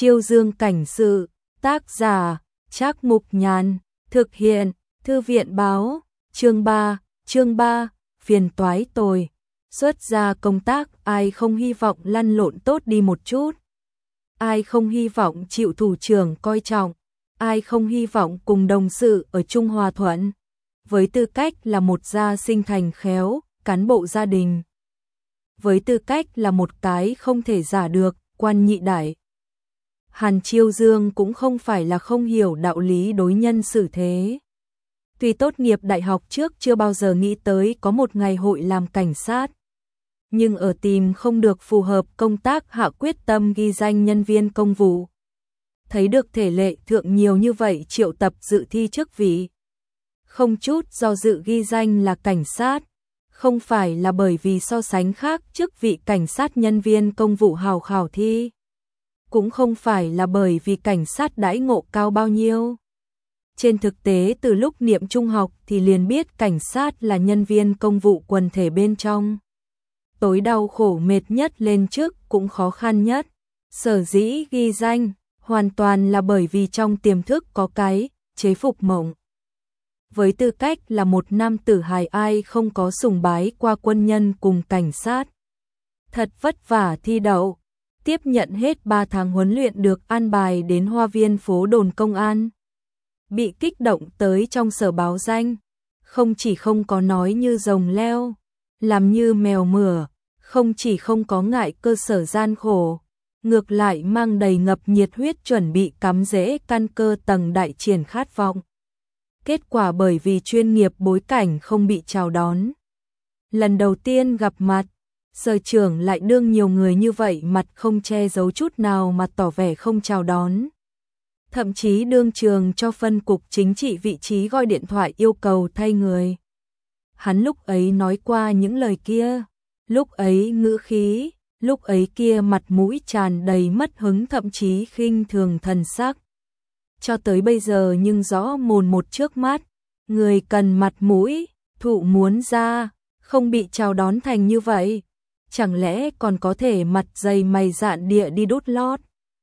Chiêu Dương cảnh sự, tác giả, Trác Mục Nhàn, thực hiện, Thư viện báo, chương 3, phiền toái tồi. Xuất ra công tác, ai không hy vọng lăn lộn tốt đi một chút. Ai không hy vọng chịu thủ trưởng coi trọng, ai không hy vọng cùng đồng sự ở chung hòa thuận. Với tư cách là một gia sinh thành khéo, cán bộ gia đình. Với tư cách là một cái không thể giả được, quan nhị đại. Hàn Chiêu Dương cũng không phải là không hiểu đạo lý đối nhân xử thế. Tuy tốt nghiệp đại học trước chưa bao giờ nghĩ tới có một ngày hội làm cảnh sát. Nhưng ở tìm không được phù hợp công tác hạ quyết tâm ghi danh nhân viên công vụ. Thấy được thể lệ thượng nhiều như vậy triệu tập dự thi chức vị. Không chút do dự ghi danh là cảnh sát. Không phải là bởi vì so sánh khác chức vị cảnh sát nhân viên công vụ hào khảo thi. Cũng không phải là bởi vì cảnh sát đãi ngộ cao bao nhiêu. Trên thực tế từ lúc niệm trung học thì liền biết cảnh sát là nhân viên công vụ quần thể bên trong. Tối đau khổ mệt nhất lên chức cũng khó khăn nhất. Sở dĩ ghi danh, hoàn toàn là bởi vì trong tiềm thức có cái chế phục mộng. Với tư cách là một nam tử hài ai không có sùng bái qua quân nhân cùng cảnh sát. Thật vất vả thi đậu, tiếp nhận hết 3 tháng huấn luyện được an bài đến hoa viên phố đồn công an. Bị kích động tới trong sở báo danh, không chỉ không có nói như rồng leo, làm như mèo mửa, không chỉ không có ngại cơ sở gian khổ, ngược lại mang đầy ngập nhiệt huyết chuẩn bị cắm rễ căn cơ tầng đại triển khát vọng. Kết quả bởi vì chuyên nghiệp bối cảnh không bị chào đón. Lần đầu tiên gặp mặt, sở trưởng lại đương nhiều người như vậy mặt không che giấu chút nào mà tỏ vẻ không chào đón. Thậm chí đương trường cho phân cục chính trị vị trí gọi điện thoại yêu cầu thay người. Hắn lúc ấy nói qua những lời kia, lúc ấy ngữ khí, lúc ấy kia mặt mũi tràn đầy mất hứng thậm chí khinh thường thần sắc. Cho tới bây giờ nhưng rõ mồn một trước mắt, người cần mặt mũi, thụ muốn ra, không bị chào đón thành như vậy. Chẳng lẽ còn có thể mặt dày mày dạn địa đi đút lót.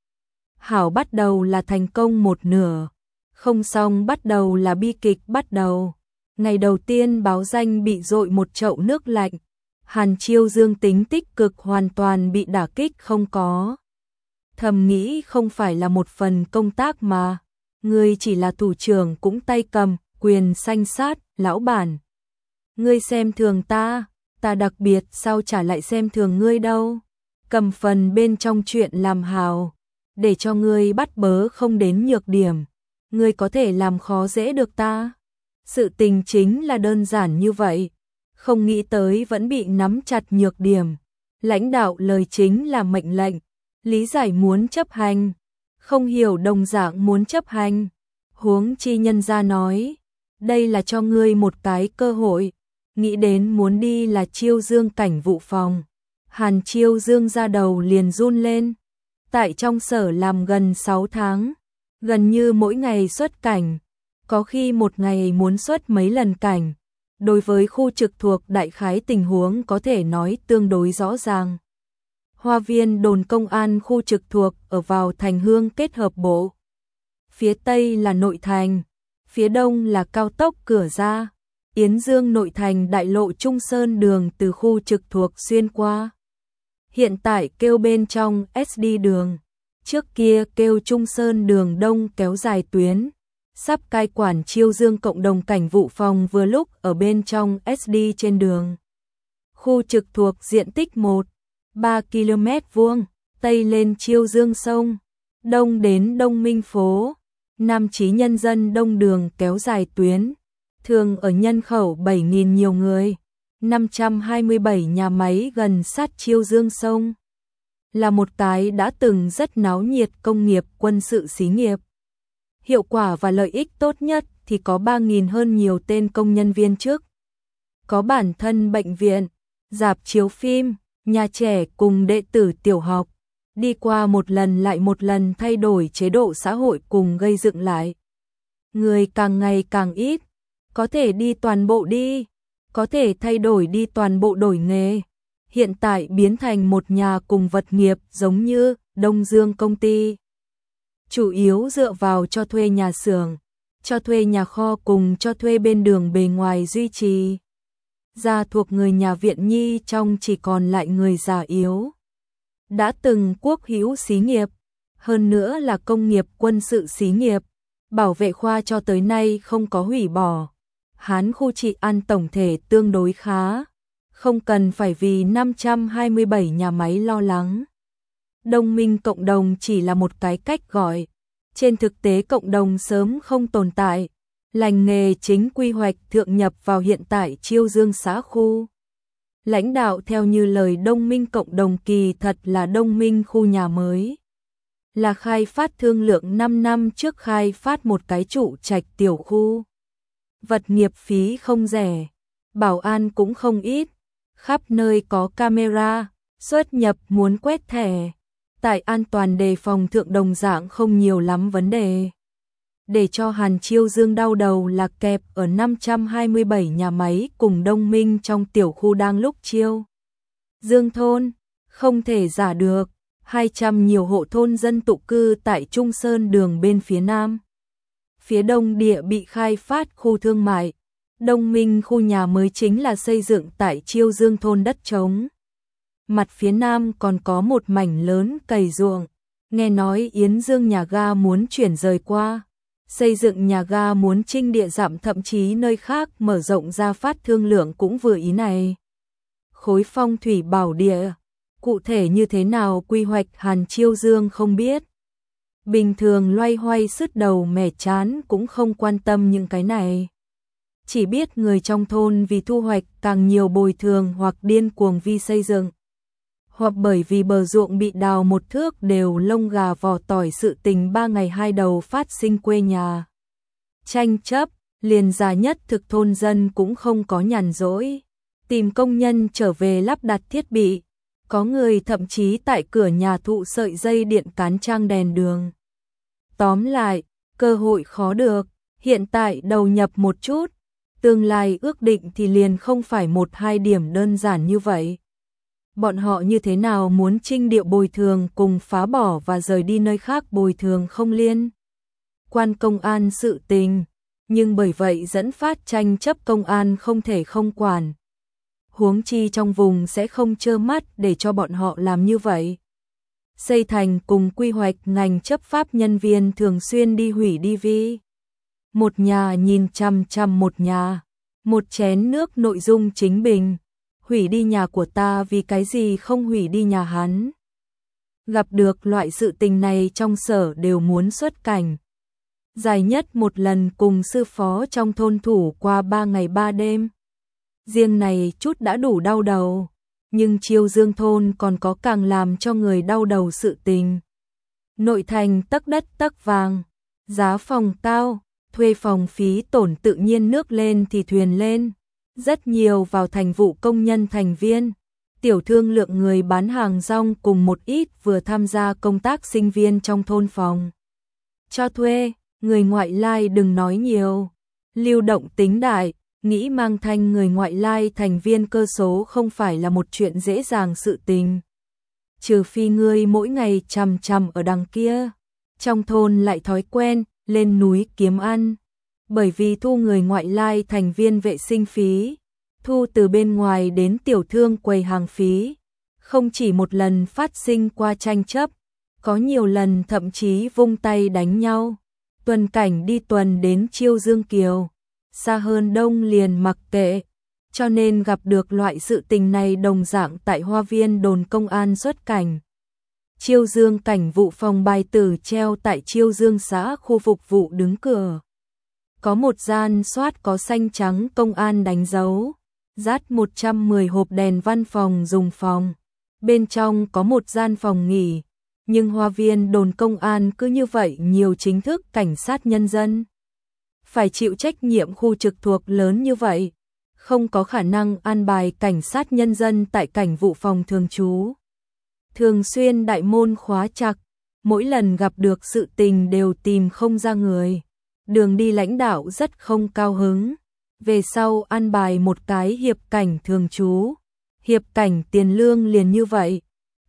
Hảo bắt đầu là thành công một nửa, không xong bắt đầu là bi kịch bắt đầu. Ngày đầu tiên báo danh bị dội một chậu nước lạnh, Hàn Chiêu Dương tính tích cực hoàn toàn bị đả kích không có. Thầm nghĩ không phải là một phần công tác mà, ngươi chỉ là thủ trưởng cũng tay cầm, quyền sanh sát, lão bản. Ngươi xem thường ta đặc biệt sao chả lại xem thường ngươi đâu. Cầm phần bên trong chuyện làm hào, để cho ngươi bắt bớ không đến nhược điểm. Ngươi có thể làm khó dễ được ta. Sự tình chính là đơn giản như vậy. Không nghĩ tới vẫn bị nắm chặt nhược điểm. Lãnh đạo lời chính là mệnh lệnh. Lý giải muốn chấp hành. Không hiểu đồng dạng muốn chấp hành. Huống chi nhân gia nói. Đây là cho ngươi một cái cơ hội. Nghĩ đến muốn đi là Chiêu Dương cảnh vụ phòng. Hàn Chiêu Dương ra đầu liền run lên. Tại trong sở làm gần 6 tháng. Gần như mỗi ngày xuất cảnh. Có khi một ngày muốn xuất mấy lần cảnh. Đối với khu trực thuộc đại khái tình huống có thể nói tương đối rõ ràng. Hoa viên đồn công an khu trực thuộc ở vào thành Hương kết hợp bộ. Phía tây là nội thành. Phía đông là cao tốc cửa ra. Yến Dương nội thành đại lộ Trung Sơn đường từ khu trực thuộc xuyên qua. Hiện tại kêu bên trong SD đường. Trước kia kêu Trung Sơn đường đông kéo dài tuyến. Sắp cai quản Chiêu Dương cộng đồng cảnh vụ phòng vừa lúc ở bên trong SD trên đường. Khu trực thuộc diện tích 1,3 km vuông, tây lên Chiêu Dương sông, đông đến Đông Minh phố, nam chí nhân dân đông đường kéo dài tuyến. Thường ở nhân khẩu 7.000 nhiều người, 527 nhà máy gần sát Chiêu Dương sông. Là một cái đã từng rất náo nhiệt công nghiệp quân sự xí nghiệp. Hiệu quả và lợi ích tốt nhất thì có 3.000 hơn nhiều tên công nhân viên chức. Có bản thân bệnh viện, rạp chiếu phim, nhà trẻ cùng đệ tử tiểu học. Đi qua một lần lại một lần thay đổi chế độ xã hội cùng gây dựng lại. Người càng ngày càng ít. Có thể đi toàn bộ đi, có thể thay đổi đi toàn bộ đổi nghề. Hiện tại biến thành một nhà cùng vật nghiệp giống như Đông Dương công ty. chủ yếu dựa vào cho thuê nhà xưởng, cho thuê nhà kho cùng cho thuê bên đường bề ngoài duy trì. Gia thuộc người nhà Viện Nhi trong chỉ còn lại người già yếu. Đã từng quốc hữu xí nghiệp, hơn nữa là công nghiệp quân sự xí nghiệp, bảo vệ khoa cho tới nay không có hủy bỏ. Hán khu trị an tổng thể tương đối khá, không cần phải vì 527 nhà máy lo lắng. Đông minh cộng đồng chỉ là một cái cách gọi, trên thực tế cộng đồng sớm không tồn tại, lành nghề chính quy hoạch thượng nhập vào hiện tại Chiêu Dương xã khu. Lãnh đạo theo như lời Đông minh cộng đồng kỳ thật là Đông minh khu nhà mới. Là khai phát thương lượng 5 năm trước khai phát một cái trụ trạch tiểu khu. Vật nghiệp phí không rẻ, bảo an cũng không ít, khắp nơi có camera, xuất nhập muốn quét thẻ. Tại an toàn đề phòng thượng đồng dạng không nhiều lắm vấn đề. Để cho Hàn Chiêu Dương đau đầu là kẹp ở 527 nhà máy cùng Đông minh trong tiểu khu đang lúc Chiêu Dương thôn, không thể giả được, 200 nhiều hộ thôn dân tụ cư tại Trung Sơn đường bên phía nam. Phía đông địa bị khai phát khu thương mại, Đông minh khu nhà mới chính là xây dựng tại Chiêu Dương thôn đất trống. Mặt phía nam còn có một mảnh lớn cày ruộng, nghe nói Yến Dương nhà ga muốn chuyển rời qua, xây dựng nhà ga muốn trinh địa giảm thậm chí nơi khác mở rộng ra phát thương lượng cũng vừa ý này. Khối phong thủy bảo địa, cụ thể như thế nào quy hoạch Hàn Chiêu Dương không biết. Bình thường loay hoay sứt đầu mẻ chán cũng không quan tâm những cái này. Chỉ biết người trong thôn vì thu hoạch càng nhiều bồi thường hoặc điên cuồng vi xây dựng. Hoặc bởi vì bờ ruộng bị đào một thước đều lông gà vỏ tỏi sự tình 3 ngày 2 đầu phát sinh quê nhà. Tranh chấp, liền già nhất thực thôn dân cũng không có nhàn rỗi. Tìm công nhân trở về lắp đặt thiết bị. Có người thậm chí tại cửa nhà thụ sợi dây điện cán trang đèn đường. Tóm lại, cơ hội khó được, hiện tại đầu nhập một chút. Tương lai ước định thì liền không phải 1-2 điểm đơn giản như vậy. Bọn họ như thế nào muốn trinh điệu bồi thường cùng phá bỏ và rời đi nơi khác bồi thường không liên quan công an sự tình, nhưng bởi vậy dẫn phát tranh chấp công an không thể không quản. Huống chi trong vùng sẽ không trơ mắt để cho bọn họ làm như vậy. Xây thành cùng quy hoạch ngành chấp pháp nhân viên thường xuyên đi hủy đi vi. Một nhà nhìn chằm chằm một nhà, một chén nước nội dung chính bình. Hủy đi nhà của ta vì cái gì không hủy đi nhà hắn. Gặp được loại sự tình này trong sở đều muốn xuất cảnh. Dài nhất một lần cùng sư phó trong thôn thủ qua 3 ngày 3 đêm. Riêng này chút đã đủ đau đầu, nhưng Chiêu Dương thôn còn có càng làm cho người đau đầu sự tình. Nội thành tấc đất tấc vàng, giá phòng cao, thuê phòng phí tổn tự nhiên nước lên thì thuyền lên. Rất nhiều vào thành vụ công nhân thành viên, tiểu thương lượng người bán hàng rong cùng một ít vừa tham gia công tác sinh viên trong thôn phòng. Cho thuê, người ngoại lai đừng nói nhiều, lưu động tính đại, nghĩ mang thanh người ngoại lai thành viên cơ số không phải là một chuyện dễ dàng sự tình. Trừ phi ngươi mỗi ngày chằm chằm ở đằng kia, trong thôn lại thói quen, lên núi kiếm ăn. Bởi vì thu người ngoại lai thành viên vệ sinh phí, thu từ bên ngoài đến tiểu thương quầy hàng phí, không chỉ một lần phát sinh qua tranh chấp, có nhiều lần thậm chí vung tay đánh nhau. Tuần cảnh đi tuần đến Chiêu Dương Kiều, xa hơn đông liền mặc kệ, cho nên gặp được loại sự tình này đồng dạng tại Hoa Viên đồn công an xuất cảnh. Chiêu Dương cảnh vụ phòng bài tử treo tại Chiêu Dương xã khu phục vụ đứng cửa. Có một gian soát có xanh trắng công an đánh dấu, dát 110 hộp đèn văn phòng dùng phòng. Bên trong có một gian phòng nghỉ, nhưng Hoa Viên đồn công an cứ như vậy nhiều chính thức cảnh sát nhân dân. Phải chịu trách nhiệm khu trực thuộc lớn như vậy, không có khả năng an bài cảnh sát nhân dân tại cảnh vụ phòng thường trú. Thường xuyên đại môn khóa chặt, mỗi lần gặp được sự tình đều tìm không ra người. Đường đi lãnh đạo rất không cao hứng. Về sau an bài một cái hiệp cảnh thường trú. Hiệp cảnh tiền lương liền như vậy.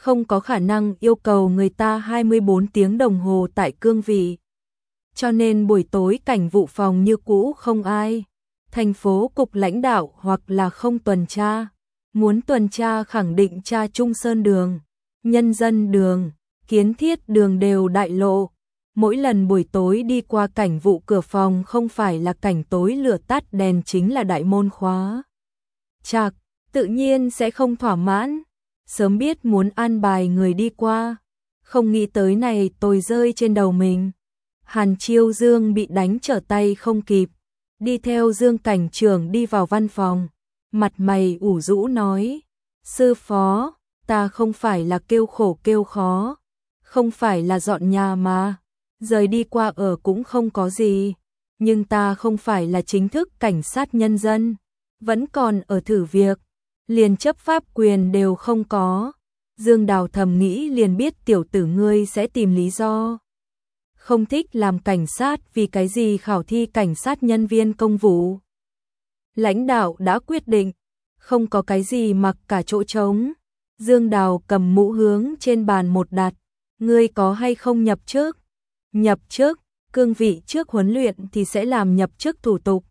không có khả năng yêu cầu người ta 24 tiếng đồng hồ tại cương vị. Cho nên buổi tối cảnh vụ phòng như cũ không ai. Thành phố cục lãnh đạo hoặc là không tuần tra. Muốn tuần tra khẳng định tra Trung Sơn đường, Nhân dân đường, Kiến Thiết đường đều đại lộ. Mỗi lần buổi tối đi qua cảnh vụ cửa phòng không phải là cảnh tối lửa tắt đèn chính là đại môn khóa chặt, tự nhiên sẽ không thỏa mãn. Sớm biết muốn an bài người đi qua, không nghĩ tới này tôi rơi trên đầu mình. Hàn Chiêu Dương bị đánh trở tay không kịp, đi theo Dương cảnh trưởng đi vào văn phòng, mặt mày ủ rũ nói: "Sư phó, ta không phải là kêu khổ kêu khó, không phải là dọn nhà mà, rời đi qua ở cũng không có gì, nhưng ta không phải là chính thức cảnh sát nhân dân, vẫn còn ở thử việc, liền chấp pháp quyền đều không có." Dương Đào thầm nghĩ liền biết tiểu tử ngươi sẽ tìm lý do. Không thích làm cảnh sát vì cái gì khảo thi cảnh sát nhân viên công vụ. Lãnh đạo đã quyết định, không có cái gì mặc cả chỗ trống. Dương Đào cầm mũ hướng trên bàn một đặt, ngươi có hay không nhập chức? Nhập chức, cương vị trước huấn luyện thì sẽ làm nhập chức thủ tục.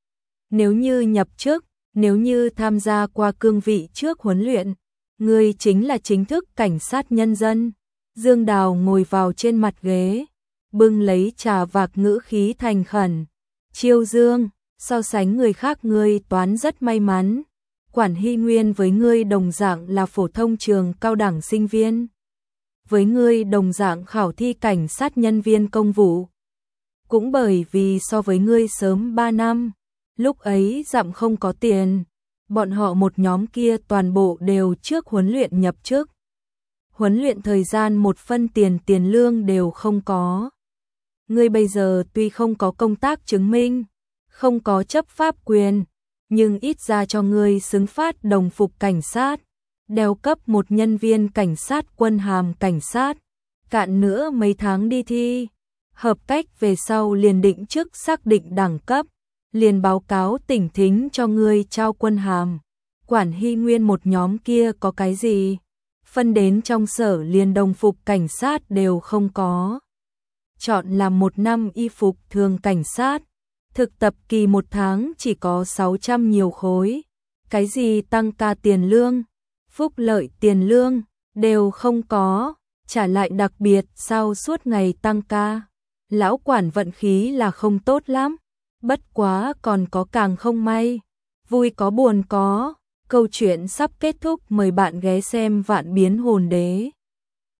Nếu như nhập chức, nếu như tham gia qua cương vị trước huấn luyện, ngươi chính là chính thức cảnh sát nhân dân. Dương Đào ngồi vào trên mặt ghế, bưng lấy trà vạc ngữ khí thành khẩn. Chiêu Dương, so sánh người khác ngươi toán rất may mắn. Quản Hy Nguyên với ngươi đồng dạng là phổ thông trường cao đẳng sinh viên. Với ngươi đồng dạng khảo thi cảnh sát nhân viên công vụ. Cũng bởi vì so với ngươi sớm 3 năm, lúc ấy dặm không có tiền, bọn họ một nhóm kia toàn bộ đều trước huấn luyện nhập chức. Huấn luyện thời gian một phân tiền lương đều không có. Ngươi bây giờ tuy không có công tác chứng minh, không có chấp pháp quyền, nhưng ít ra cho ngươi xứng phát đồng phục cảnh sát, đeo cấp một nhân viên cảnh sát quân hàm cảnh sát, cạn nữa mấy tháng đi thi, hợp cách về sau liền định chức xác định đẳng cấp, liền báo cáo tỉnh thính cho ngươi trao quân hàm. Quản Hy Nguyên một nhóm kia có cái gì? Phân đến trong sở liền đồng phục cảnh sát đều không có. Chọn làm 1 năm y phục thường cảnh sát, thực tập kỳ 1 tháng chỉ có 600 nhiều khối. Cái gì tăng ca tiền lương, phúc lợi tiền lương, đều không có, trả lại đặc biệt sau suốt ngày tăng ca. Lão quản vận khí là không tốt lắm, bất quá còn có càng không may, vui có buồn có. Câu chuyện sắp kết thúc, mời bạn ghé xem Vạn Biến Hồn Đế.